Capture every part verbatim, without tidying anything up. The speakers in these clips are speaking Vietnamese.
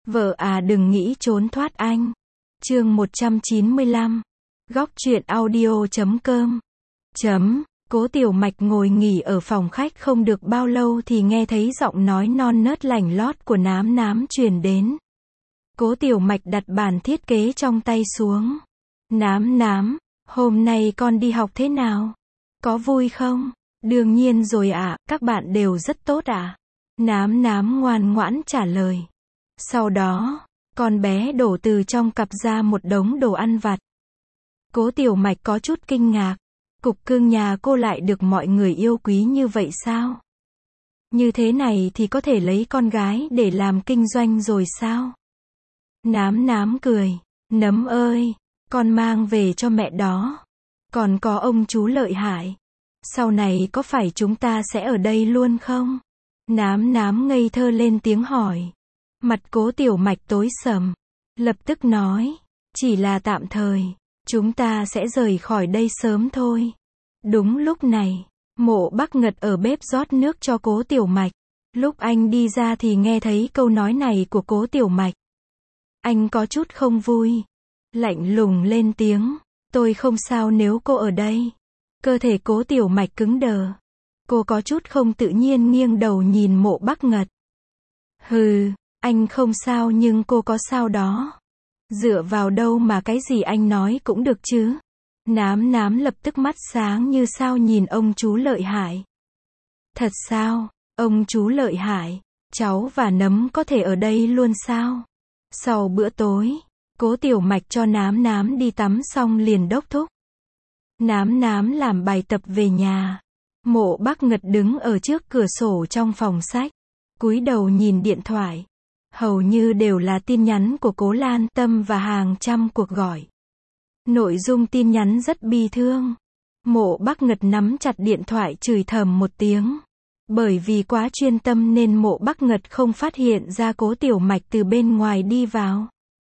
Vợ à đừng nghĩ trốn thoát anh. Chương một trăm chín mươi lăm. Góc truyện audio chấm com. Chấm. Cố Tiểu Mạch ngồi nghỉ ở phòng khách không được bao lâu thì nghe thấy giọng nói non nớt lảnh lót của Nám Nám truyền đến. Cố Tiểu Mạch đặt bản thiết kế trong tay xuống. Nám Nám, hôm nay con đi học thế nào? Có vui không? Đương nhiên rồi ạ, à, các bạn đều rất tốt ạ. À? Nám Nám ngoan ngoãn trả lời. Sau đó, con bé đổ từ trong cặp ra một đống đồ ăn vặt. Cố Tiểu Mạch có chút kinh ngạc. Cục cưng nhà cô lại được mọi người yêu quý như vậy sao? Như thế này thì có thể lấy con gái để làm kinh doanh rồi sao? Nám Nám cười. Nấm ơi, con mang về cho mẹ đó. Còn có ông chú lợi hại. Sau này có phải chúng ta sẽ ở đây luôn không? Nám Nám ngây thơ lên tiếng hỏi. Mặt Cố Tiểu Mạch tối sầm. Lập tức nói. Chỉ là tạm thời. Chúng ta sẽ rời khỏi đây sớm thôi. Đúng lúc này, Mộ Bắc Ngật ở bếp rót nước cho Cố Tiểu Mạch. Lúc anh đi ra thì nghe thấy câu nói này của Cố Tiểu Mạch. Anh có chút không vui. Lạnh lùng lên tiếng. Tôi không sao nếu cô ở đây. Cơ thể Cố Tiểu Mạch cứng đờ. Cô có chút không tự nhiên nghiêng đầu nhìn Mộ Bắc Ngật. Hừ, anh không sao nhưng cô có sao đó. Dựa vào đâu mà cái gì anh nói cũng được chứ? Nám Nám lập tức mắt sáng như sao nhìn ông chú lợi hại. Thật sao? Ông chú lợi hại? Cháu và Nấm có thể ở đây luôn sao? Sau bữa tối, Cố Tiểu Mạch cho Nám Nám đi tắm xong liền đốc thúc. Nám Nám làm bài tập về nhà. Mộ Bắc Ngật đứng ở trước cửa sổ trong phòng sách, cúi đầu nhìn điện thoại. Hầu như đều là tin nhắn của Cố Lan Tâm và hàng trăm cuộc gọi. Nội dung tin nhắn rất bi thương. Mộ Bắc Ngật nắm chặt điện thoại chửi thầm một tiếng. Bởi vì quá chuyên tâm nên Mộ Bắc Ngật không phát hiện ra Cố Tiểu Mạch từ bên ngoài đi vào.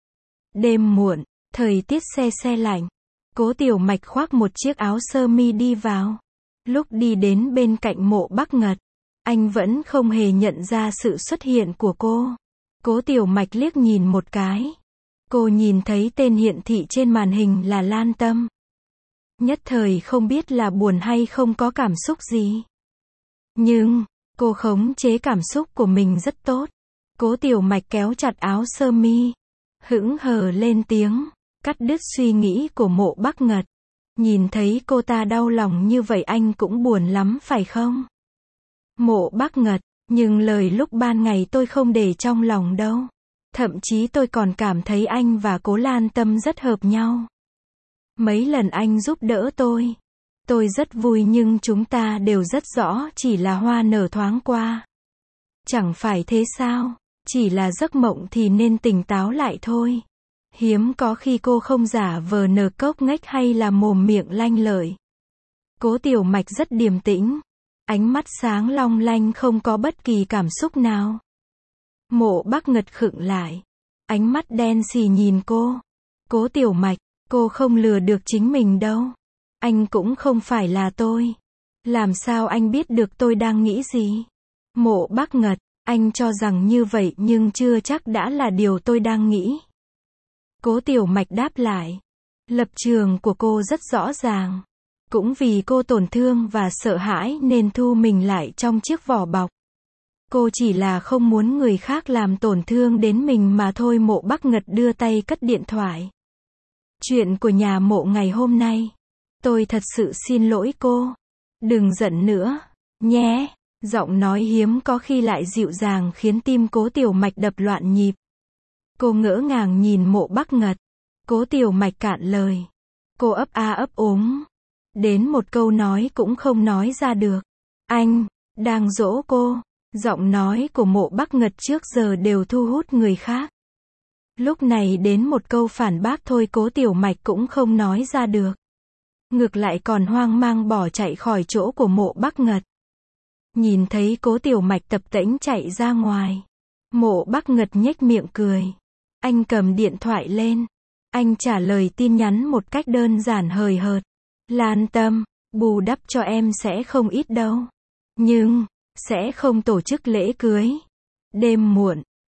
Đêm muộn, thời tiết se se lạnh. Cố Tiểu Mạch khoác một chiếc áo sơ mi đi vào. Lúc đi đến bên cạnh Mộ Bắc Ngật, anh vẫn không hề nhận ra sự xuất hiện của cô. Cố Tiểu Mạch liếc nhìn một cái. Cô nhìn thấy tên hiển thị trên màn hình là Lan Tâm. Nhất thời không biết là buồn hay không có cảm xúc gì. Nhưng, cô khống chế cảm xúc của mình rất tốt. Cố Tiểu Mạch kéo chặt áo sơ mi. Hững hờ lên tiếng, cắt đứt suy nghĩ của Mộ Bắc Ngật. Nhìn thấy cô ta đau lòng như vậy anh cũng buồn lắm phải không? Mộ Bắc Ngật, nhưng lời lúc ban ngày tôi không để trong lòng đâu. Thậm chí tôi còn cảm thấy anh và Cố Lan Tâm rất hợp nhau. Mấy lần anh giúp đỡ tôi, tôi rất vui nhưng chúng ta đều rất rõ chỉ là hoa nở thoáng qua. Chẳng phải thế sao? Chỉ là giấc mộng thì nên tỉnh táo lại thôi. Hiếm có khi cô không giả vờ nở cốc nghếch hay là mồm miệng lanh lợi. Cố Tiểu Mạch rất điềm tĩnh. Ánh mắt sáng long lanh không có bất kỳ cảm xúc nào. Mộ Bắc Ngật khựng lại. Ánh mắt đen xì nhìn cô. Cố Tiểu Mạch, cô không lừa được chính mình đâu. Anh cũng không phải là tôi. Làm sao anh biết được tôi đang nghĩ gì? Mộ Bắc Ngật, anh cho rằng như vậy nhưng chưa chắc đã là điều tôi đang nghĩ. Cố Tiểu Mạch đáp lại. Lập trường của cô rất rõ ràng. Cũng vì cô tổn thương và sợ hãi nên thu mình lại trong chiếc vỏ bọc. Cô chỉ là không muốn người khác làm tổn thương đến mình mà thôi. Mộ Bắc Ngật đưa tay cất điện thoại. Chuyện của nhà Mộ ngày hôm nay. Tôi thật sự xin lỗi cô. Đừng giận nữa, nhé. Giọng nói hiếm có khi lại dịu dàng khiến tim Cố Tiểu Mạch đập loạn nhịp. Cô ngỡ ngàng nhìn Mộ Bắc Ngật. Cố Tiểu Mạch cạn lời. Cô ấp a ấp úng. Đến một câu nói cũng không nói ra được. Anh, đang dỗ cô. Giọng nói của Mộ Bắc Ngật trước giờ đều thu hút người khác. Lúc này đến một câu phản bác thôi Cố Tiểu Mạch cũng không nói ra được. Ngược lại còn hoang mang bỏ chạy khỏi chỗ của Mộ Bắc Ngật. Nhìn thấy Cố Tiểu Mạch tập tễnh chạy ra ngoài. Mộ Bắc Ngật nhếch miệng cười. Anh cầm điện thoại lên. Anh trả lời tin nhắn một cách đơn giản hời hợt. Lan Tâm, bù đắp cho em sẽ không ít đâu. Nhưng, sẽ không tổ chức lễ cưới. Đêm muộn,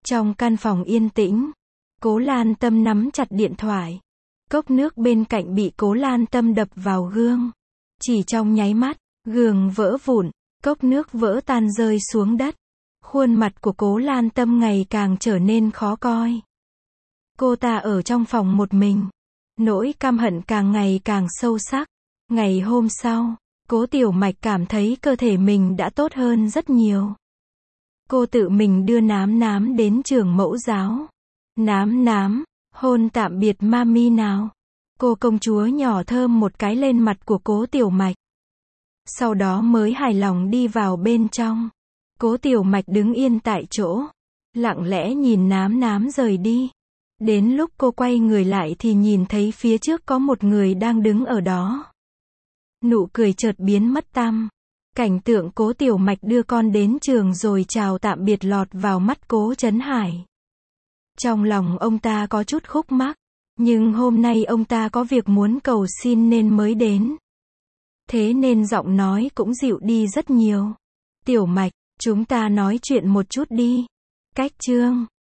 Trong căn phòng yên tĩnh, Cố Lan Tâm nắm chặt điện thoại. Cốc nước bên cạnh bị Cố Lan Tâm đập vào gương. Chỉ trong nháy mắt, gương vỡ vụn, cốc nước vỡ tan rơi xuống đất. Khuôn mặt của Cố Lan Tâm ngày càng trở nên khó coi. Cô ta ở trong phòng một mình. Nỗi căm hận càng ngày càng sâu sắc. Ngày hôm sau, Cố Tiểu Mạch cảm thấy cơ thể mình đã tốt hơn rất nhiều. Cô tự mình đưa Nám Nám đến trường mẫu giáo. Nám Nám, hôn tạm biệt mami nào. Cô công chúa nhỏ thơm một cái lên mặt của Cố Tiểu Mạch. Sau đó mới hài lòng đi vào bên trong. Cố Tiểu Mạch đứng yên tại chỗ, lặng lẽ nhìn Nám Nám rời đi. Đến lúc cô quay người lại thì nhìn thấy phía trước có một người đang đứng ở đó. Nụ cười chợt biến mất tăm. Cảnh tượng Cố Tiểu Mạch đưa con đến trường rồi chào tạm biệt lọt vào mắt Cố Trấn Hải. Trong lòng ông ta có chút khúc mắc, nhưng hôm nay ông ta có việc muốn cầu xin nên mới đến. Thế nên giọng nói cũng dịu đi rất nhiều. Tiểu Mạch, chúng ta nói chuyện một chút đi. Cách chương